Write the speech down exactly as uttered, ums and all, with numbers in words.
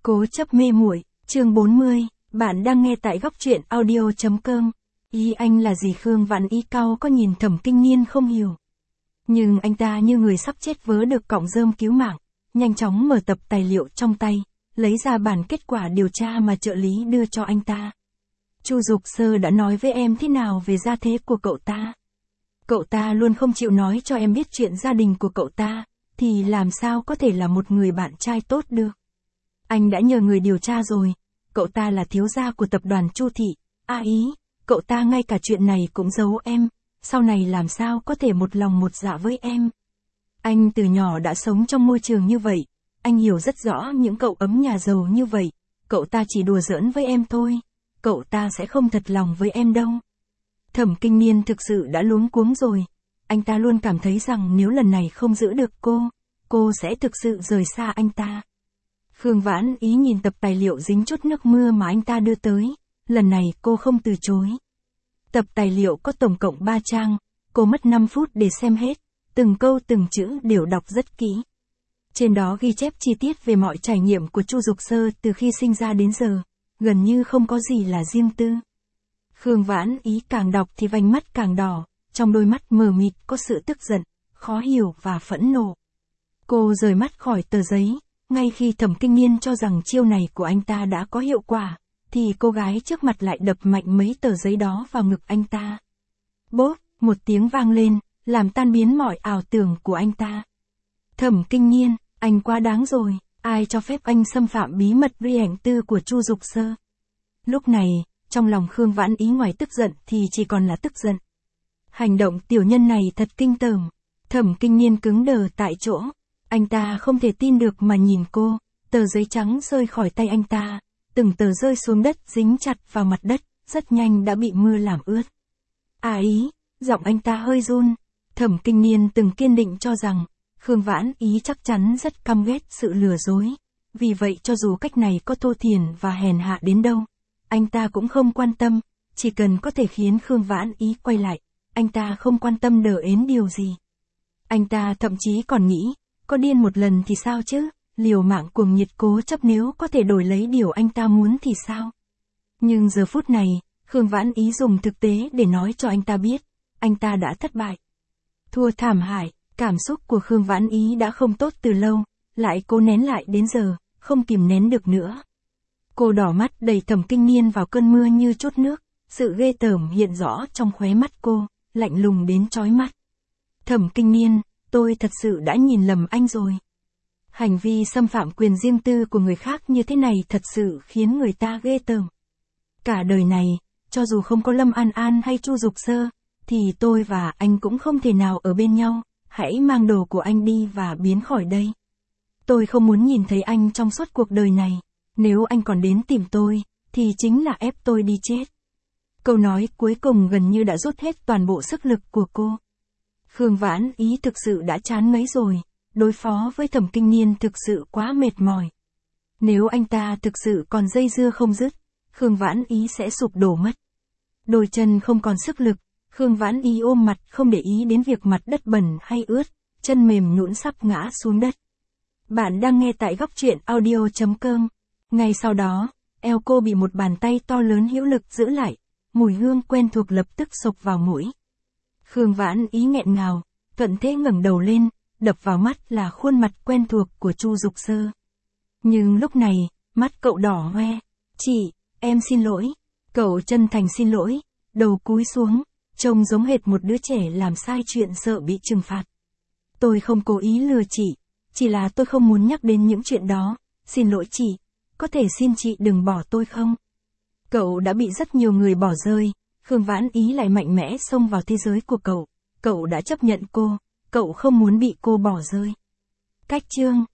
Cố chấp mê muội, chương bốn mươi, bạn đang nghe tại góc truyện audio chấm com. Ý anh là gì? Khương Vãn Ý cau có nhìn Thẩm Kinh Niên không hiểu. Nhưng anh ta như người sắp chết vớ được cọng rơm cứu mạng, nhanh chóng mở tập tài liệu trong tay, lấy ra bản kết quả điều tra mà trợ lý đưa cho anh ta. Chu Dục Sơ đã nói với em thế nào về gia thế của cậu ta? Cậu ta luôn không chịu nói cho em biết chuyện gia đình của cậu ta, thì làm sao có thể là một người bạn trai tốt được? Anh đã nhờ người điều tra rồi, cậu ta là thiếu gia của tập đoàn Chu Thị, a Ý, cậu ta ngay cả chuyện này cũng giấu em, sau này làm sao có thể một lòng một dạ với em. Anh từ nhỏ đã sống trong môi trường như vậy, anh hiểu rất rõ những cậu ấm nhà giàu như vậy, cậu ta chỉ đùa giỡn với em thôi, cậu ta sẽ không thật lòng với em đâu. Thẩm Kinh Niên thực sự đã luống cuống rồi, anh ta luôn cảm thấy rằng nếu lần này không giữ được cô, cô sẽ thực sự rời xa anh ta. Khương Vãn Ý nhìn tập tài liệu dính chút nước mưa mà anh ta đưa tới, lần này cô không từ chối. Tập tài liệu có tổng cộng ba trang, cô mất năm phút để xem hết, từng câu từng chữ đều đọc rất kỹ. Trên đó ghi chép chi tiết về mọi trải nghiệm của Chu Dục Sơ từ khi sinh ra đến giờ, gần như không có gì là riêng tư. Khương Vãn Ý càng đọc thì vành mắt càng đỏ, trong đôi mắt mờ mịt có sự tức giận, khó hiểu và phẫn nộ. Cô rời mắt khỏi tờ giấy, ngay khi Thẩm Kinh Niên cho rằng chiêu này của anh ta đã có hiệu quả, thì cô gái trước mặt lại đập mạnh mấy tờ giấy đó vào ngực anh ta. Bốp, một tiếng vang lên, làm tan biến mọi ảo tưởng của anh ta. Thẩm Kinh Niên, anh quá đáng rồi, ai cho phép anh xâm phạm bí mật riêng tư của Chu Dục Sơ? Lúc này, trong lòng Khương Vãn Ý ngoài tức giận thì chỉ còn là tức giận. Hành động tiểu nhân này thật kinh tởm. Thẩm Kinh Niên cứng đờ tại chỗ. Anh ta không thể tin được mà nhìn cô, tờ giấy trắng rơi khỏi tay anh ta, từng tờ rơi xuống đất dính chặt vào mặt đất, rất nhanh đã bị mưa làm ướt. À Ý, giọng anh ta hơi run. Thẩm Kinh Niên từng kiên định cho rằng, Khương Vãn Ý chắc chắn rất căm ghét sự lừa dối. Vì vậy cho dù cách này có thô thiển và hèn hạ đến đâu, anh ta cũng không quan tâm, chỉ cần có thể khiến Khương Vãn Ý quay lại, anh ta không quan tâm đờ ến điều gì. Anh ta thậm chí còn nghĩ, có điên một lần thì sao chứ, liều mạng cuồng nhiệt cố chấp nếu có thể đổi lấy điều anh ta muốn thì sao. Nhưng giờ phút này, Khương Vãn Ý dùng thực tế để nói cho anh ta biết, anh ta đã thất bại. Thua thảm hại, cảm xúc của Khương Vãn Ý đã không tốt từ lâu, lại cố nén lại đến giờ, không kìm nén được nữa. Cô đỏ mắt đẩy Thẩm Kinh Niên vào cơn mưa như trút nước, sự ghê tởm hiện rõ trong khóe mắt cô, lạnh lùng đến chói mắt. Thẩm Kinh Niên, tôi thật sự đã nhìn lầm anh rồi. Hành vi xâm phạm quyền riêng tư của người khác như thế này thật sự khiến người ta ghê tởm. Cả đời này, cho dù không có Lâm An An hay Chu Dục Sơ, thì tôi và anh cũng không thể nào ở bên nhau, hãy mang đồ của anh đi và biến khỏi đây. Tôi không muốn nhìn thấy anh trong suốt cuộc đời này, nếu anh còn đến tìm tôi, thì chính là ép tôi đi chết. Câu nói cuối cùng gần như đã rút hết toàn bộ sức lực của cô. Khương Vãn Ý thực sự đã chán ngấy rồi, đối phó với Thẩm Kinh Niên thực sự quá mệt mỏi. Nếu anh ta thực sự còn dây dưa không dứt, Khương Vãn Ý sẽ sụp đổ mất. Đôi chân không còn sức lực, Khương Vãn Ý ôm mặt không để ý đến việc mặt đất bẩn hay ướt, chân mềm nhũn sắp ngã xuống đất. Bạn đang nghe tại góc truyện audio chấm com. Ngay sau đó, eo cô bị một bàn tay to lớn hữu lực giữ lại, mùi hương quen thuộc lập tức xộc vào mũi. Khương Vãn Ý nghẹn ngào, thuận thế ngẩng đầu lên, đập vào mắt là khuôn mặt quen thuộc của Chu Dục Sơ. Nhưng lúc này, mắt cậu đỏ hoe. Chị, em xin lỗi. Cậu chân thành xin lỗi, đầu cúi xuống, trông giống hệt một đứa trẻ làm sai chuyện sợ bị trừng phạt. Tôi không cố ý lừa chị, chỉ là tôi không muốn nhắc đến những chuyện đó, xin lỗi chị, có thể xin chị đừng bỏ tôi không? Cậu đã bị rất nhiều người bỏ rơi, Khương Vãn Ý lại mạnh mẽ xông vào thế giới của cậu, cậu đã chấp nhận cô, cậu không muốn bị cô bỏ rơi. Cách chương